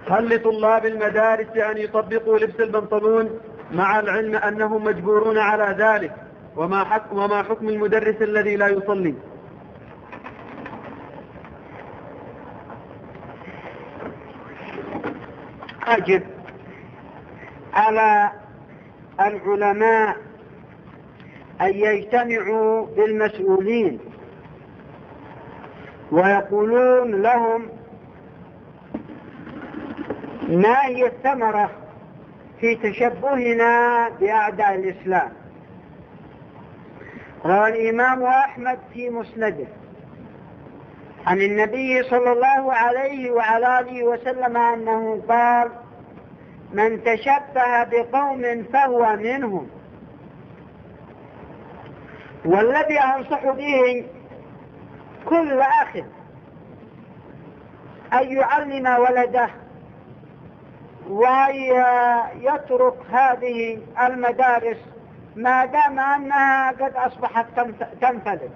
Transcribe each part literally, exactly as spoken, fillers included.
هل لطلاب المدارس أن يطبقوا لبس البنطلون مع العلم أنهم مجبورون على ذلك؟ وما حكم, وما حكم المدرس الذي لا يصلي؟ أجب على العلماء أن يجتمعوا بالمسؤولين ويقولون لهم ما هي الثمرة في تشبهنا بأعداء الإسلام. روى الإمام أحمد في مسنده عن النبي صلى الله عليه وعلى آله وسلم أنه قال: من تشبه بقوم فهو منهم. والذي أنصح به كل أخ أن يعلم ولده ويترك هذه المدارس ما دام أنها قد أصبحت تنفذ.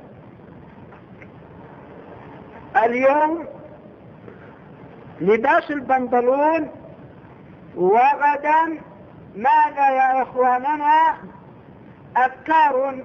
اليوم لباس البنطلون، وغدا ماذا يا إخواننا؟ أفكار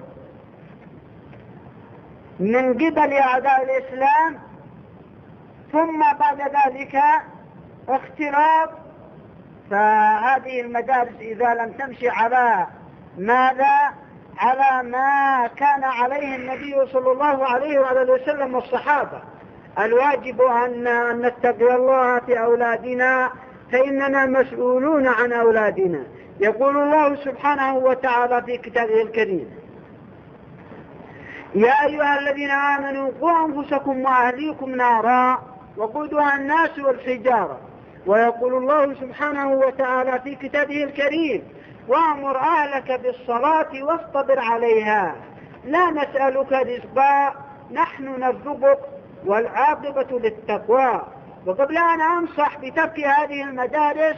من قبل أعداء الإسلام، ثم بعد ذلك اختلاط. فهذه المدارس إذا لم تمشي على ماذا؟ على ما كان عليه النبي صلى الله عليه وآله وسلم والصحابة. الواجب أن نتقي الله في أولادنا، فإننا مسؤولون عن أولادنا. يقول الله سبحانه وتعالى في كتابه الكريم: يا أيها الذين آمنوا قوا أنفسكم وأهليكم نارا وقودها الناس والحجارة. ويقول الله سبحانه وتعالى في كتابه الكريم: وأمر أهلك بالصلاة واصطبر عليها لا نسألك رزقا نحن نرزقك والعاقبة للتقوى. وقبل أن أنصح بترك هذه المدارس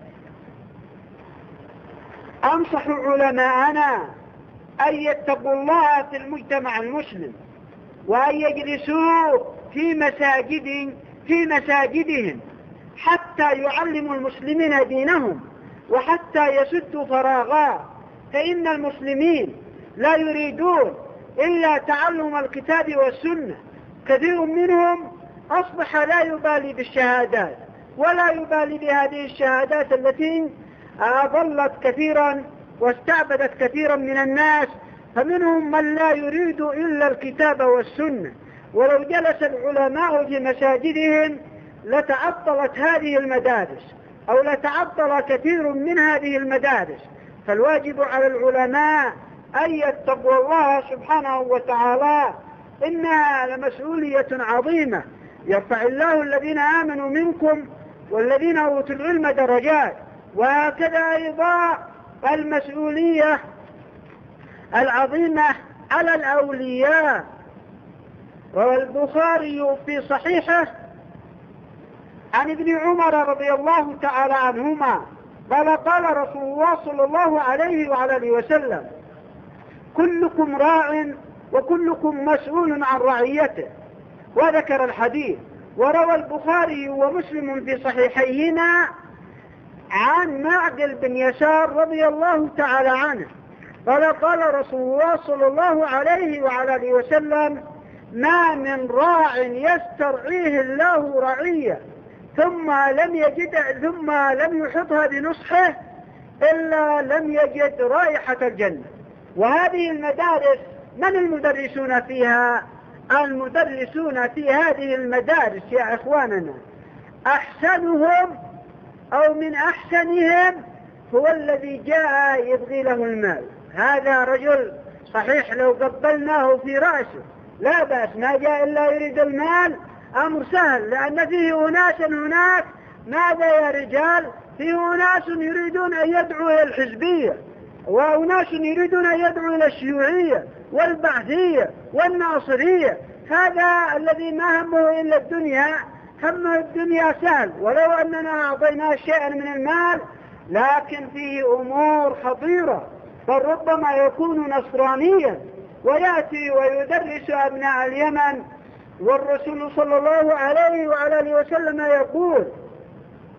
أنصح علماءنا أن يتقوا الله في المجتمع المسلم، وأن يجلسوا في مساجد في مساجدهم حتى يعلموا المسلمين دينهم، وحتى يسدوا فراغا. فإن المسلمين لا يريدون إلا تعلم الكتاب والسنة. كثير منهم أصبح لا يبالي بالشهادات، ولا يبالي بهذه الشهادات التي أضلت كثيرا واستعبدت كثيرا من الناس. فمنهم من لا يريد إلا الكتاب والسنة. ولو جلس العلماء في مساجدهم لتعطلت هذه المدارس، أو لتعطل كثير من هذه المدارس. فالواجب على العلماء أن يتقوا الله سبحانه وتعالى، إنها لمسؤولية عظيمة. يرفع الله الذين آمنوا منكم والذين أوتوا العلم درجات. وهكذا أيضا المسؤولية العظيمة على الأولياء. روى البخاري في صحيحه عن ابن عمر رضي الله تعالى عنهما قال: قال رسول الله صلى الله عليه وعلى وسلم: كلكم راع وكلكم مسؤول عن رعيته. وذكر الحديث. وروى البخاري ومسلم في صحيحيهما عن معقل بن يسار رضي الله تعالى عنه قال: قال رسول الله صلى الله عليه وعلى وسلم: ما من راع يسترعيه الله رعية ثم لم يجد ثم لم يحطها بنصحه إلا لم يجد رائحة الجنة. وهذه المدارس من المدرسون فيها؟ المدرسون في هذه المدارس يا إخواننا أحسنهم أو من أحسنهم هو الذي جاء يبغي له المال. هذا رجل صحيح لو قبلناه في رأسه لا بأس، ما جاء إلا يريد المال أمر سهل، لأن فيه أناس هناك ماذا يا رجال؟ فيه أناس يريدون أن يدعوا إلى الحزبية، وأناس يريدون أن يدعوا إلى الشيوعية والبعثية والناصرية. هذا الذي ما همه إلا الدنيا، همه الدنيا سهل، ولو أننا أعطيناه شيئا من المال، لكن فيه أمور خطيرة. فربما يكون نصرانيا ويأتي ويدرس أبناء اليمن، والرسول صلى الله عليه وعلى آله وسلم يقول: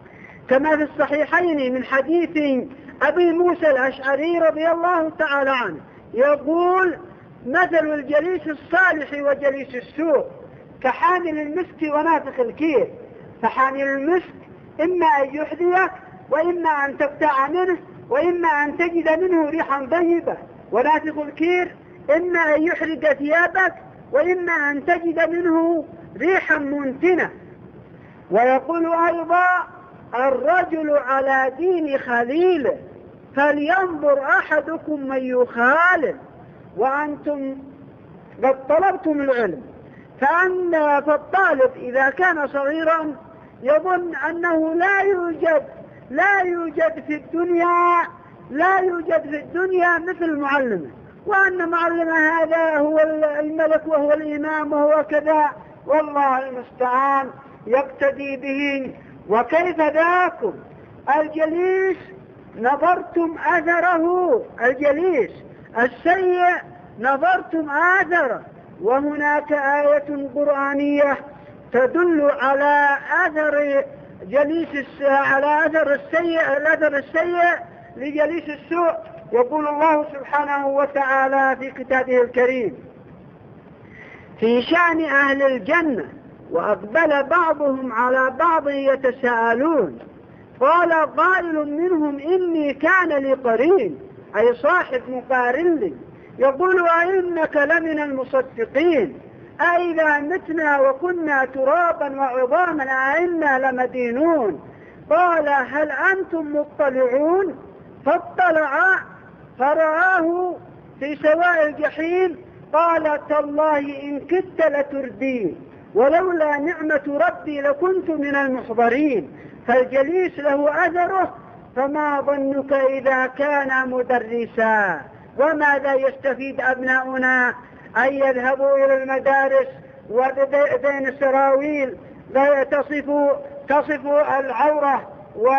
كما في الصحيحين من حديث أبي موسى الأشعري رضي الله تعالى عنه يقول: مثل الجليس الصالح وجليس السوء كحامل المسك ونافخ الكير. فحامل المسك إما أن يحذيك، وإما أن تبتاع منه، وإما أن تجد منه ريحا طيبة. ونافخ الكير إما أن يحرق ثيابك، وإما أن تجد منه ريحا منتنة. ويقول أيضا: الرجل على دين خليله فلينظر أحدكم من يخالل. وأنتم قد طلبتم العلم، فأن فالطالب إذا كان صغيرا يظن أنه لا يوجد لا يوجد في الدنيا لا يوجد في الدنيا مثل معلمه، وأن معلمه هذا هو الملك وهو الإمام وهو كذا، والله المستعان يقتدي به. وكيف ذاكم الجليس نظرتم أثره، الجليس السيء نظرتم أثره. وهناك آية قرآنية تدل على أثر جليس على أثر السيء الأثر السيء لجليس السوء. يقول الله سبحانه وتعالى في كتابه الكريم في شأن أهل الجنة: وأقبل بعضهم على بعض يتساءلون قال قائل منهم إني كان لي قرين، أي صاحب مقارن لي، يقول: أئنك لمن المصدقين أئذا متنا وكنا ترابا وعظاما أئنا لمدينون. قال: هل أنتم مطلعون؟ فاطلع فرآه في سواء الجحيم قال: تالله إن كدت لتردين ولولا نعمة ربي لكنت من المحضرين. فالجليس له أثره، فما ظنك إذا كان مدرسا؟ وماذا يستفيد أبناؤنا أن يذهبوا إلى المدارس وبين السراويل تصف تصف العورة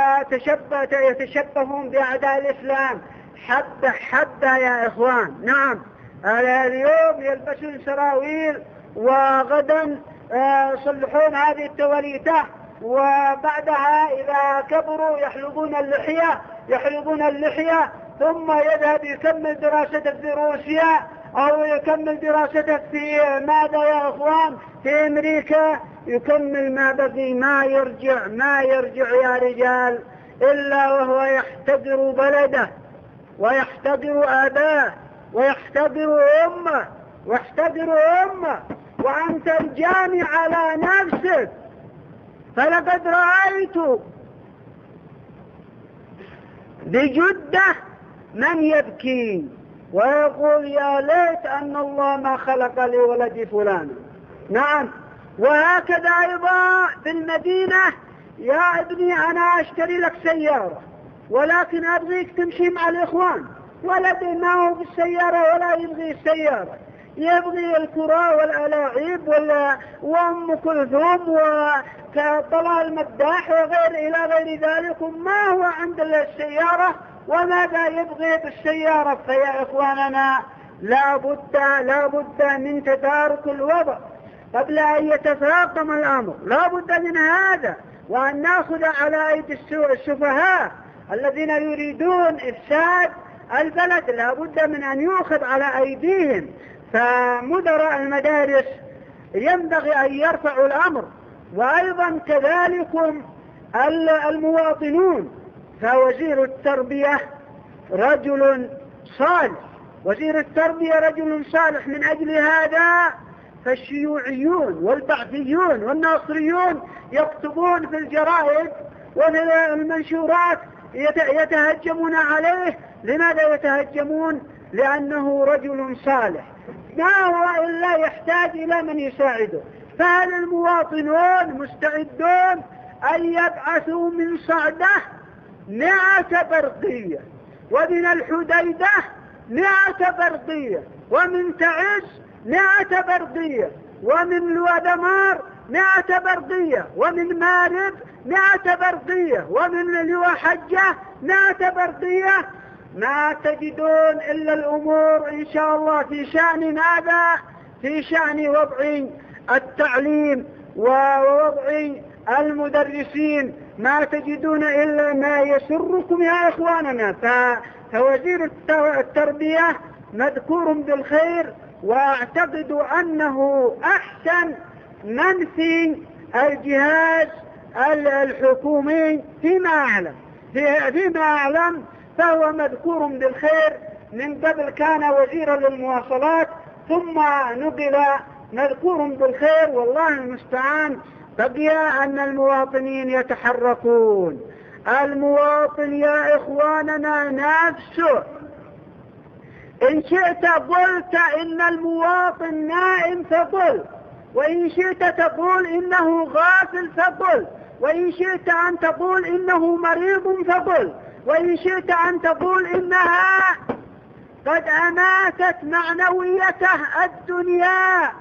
ويتشبهون بأعداء الإسلام؟ حبة حبة يا إخوان. نعم، اليوم يلبسون سراويل وغدا يصلحون هذه التوليته، وبعدها إذا كبروا يحلبون اللحية يحلبون اللحية ثم يذهب يكمل دراسته في روسيا أو يكمل دراسته في ماذا يا أخوان في أمريكا، يكمل ما بقي ما يرجع ما يرجع يا رجال إلا وهو يحتقر بلده ويحتقر آباه ويحتقر أمه ويحتقر أمه. وأنت الجاني على نفسك. فلقد رأيت بجدة من يبكي ويقول: يا ليت أن الله ما خلق لي ولدي فلانا. نعم، وهكذا أيضا في المدينة: يا ابني أنا أشتري لك سيارة ولكن أبغيك تمشي مع الإخوان. ولدي ما هو بالسيارة ولا يبغي السيارة، يبغي الكرة والألاعيب وأم كلثوم وطلال مداح وغير إلى غير ذلك، ما هو عند السيارة وماذا يبغي بالسيارة. فيا إخواننا لا بد لا بد من تدارك الوضع قبل أن يتفاقم الأمر، لا بد من هذا، وأن نأخذ على أيدي السفهاء الذين يريدون إفساد البلد، لا بد من أن يؤخذ على أيديهم. فمدراء المدارس ينبغي أن يرفعوا الأمر، وأيضا كذلك المواطنون. فوزير التربية رجل صالح وزير التربية رجل صالح. من أجل هذا فالشيوعيون والبعثيون والناصريون يكتبون في الجرائد وفي المنشورات يتهجمون عليه. لماذا يتهجمون؟ لأنه رجل صالح، ما هو إلا يحتاج إلى من يساعده. فهل المواطنون مستعدون أن يبعثوا من صعده مئة برقية، ومن الحديدة مئة برقية، ومن تعز مئة برقية، ومن الودمار مئة برقية، ومن مارب مئة برقية، ومن الوحجة مئة برقية؟ ما تجدون إلا الأمور إن شاء الله في شأن ماذا؟ في شأن وضع التعليم ووضع المدرسين ما تجدون إلا ما يسركم يا إخواننا. فوزير التربية مذكور بالخير، وأعتقد أنه أحسن من في الجهاز الحكومي فيما أعلم فيما أعلم فهو مذكور بالخير. من قبل كان وزيرا للمواصلات ثم نقل مذكور بالخير، والله المستعان. بقي أن المواطنين يتحركون. المواطن يا إخواننا نفسه، إن شئت قلت إن المواطن نائم فقل، وإن شئت تقول إنه غافل فقل، وإن شئت أن تقول إنه مريض فقل، وإن شئت أن تقول إنها قد أماتت معنويته الدنيا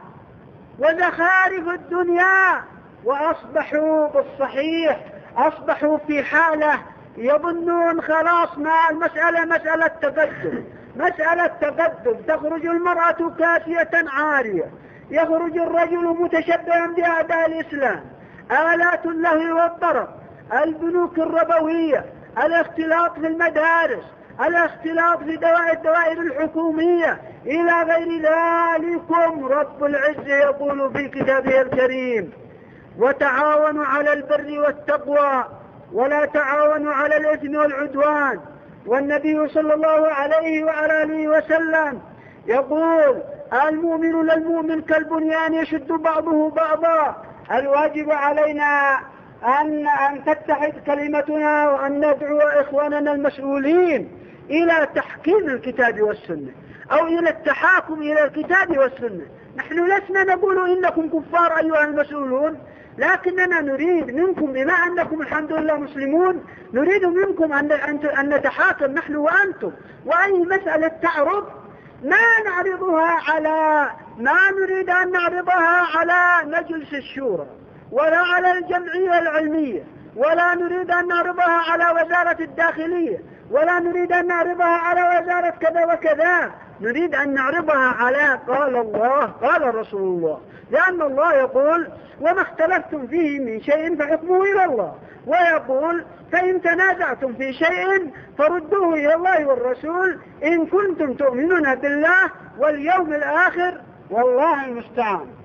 وزخارف الدنيا، وأصبحوا بالصحيح أصبحوا في حالة يظنون خلاص ما المسألة مسألة تقدم مسألة تقدم تخرج المرأة كاسية عارية، يخرج الرجل متشبها بأعداء الإسلام، آلات اللهو والطرب، البنوك الربوية، الاختلاط في المدارس، الاختلاط في الدوائر الحكومية إلى غير ذلكم. رب العزة يقول في كتابه الكريم: وتعاونوا على البر والتقوى ولا تعاونوا على الإثم والعدوان. والنبي صلى الله عليه وعلى آله وسلم يقول: المؤمن للمؤمن كالبنيان يشد بعضه بعضا. الواجب علينا أن أن تتحد كلمتنا وأن ندعو إخواننا المسؤولين إلى تحكيم الكتاب والسنة، أو إلى التحاكم إلى الكتاب والسنة. نحن لسنا نقول إنكم كفار أيها المسؤولون، لكننا نريد منكم بما أنكم الحمد لله مسلمون، نريد منكم أن أن نتحاكم نحن وأنتم. وأي مسألة تعرض ما نعرضها على ما نريد أن نعرضها على مجلس الشورى ولا على الجمعية العلمية، ولا نريد أن نعرضها على وزارة الداخلية، ولا نريد أن نعرضها على وزارة كذا وكذا. نريد أن نعرضها على قال الله قال رسول الله، لأن الله يقول: وما اختلفتم فيه من شيء فحكمه إلى الله، ويقول: فإن تنازعتم في شيء فردوه إلى الله والرسول إن كنتم تؤمنون بالله واليوم الآخر. والله المستعان.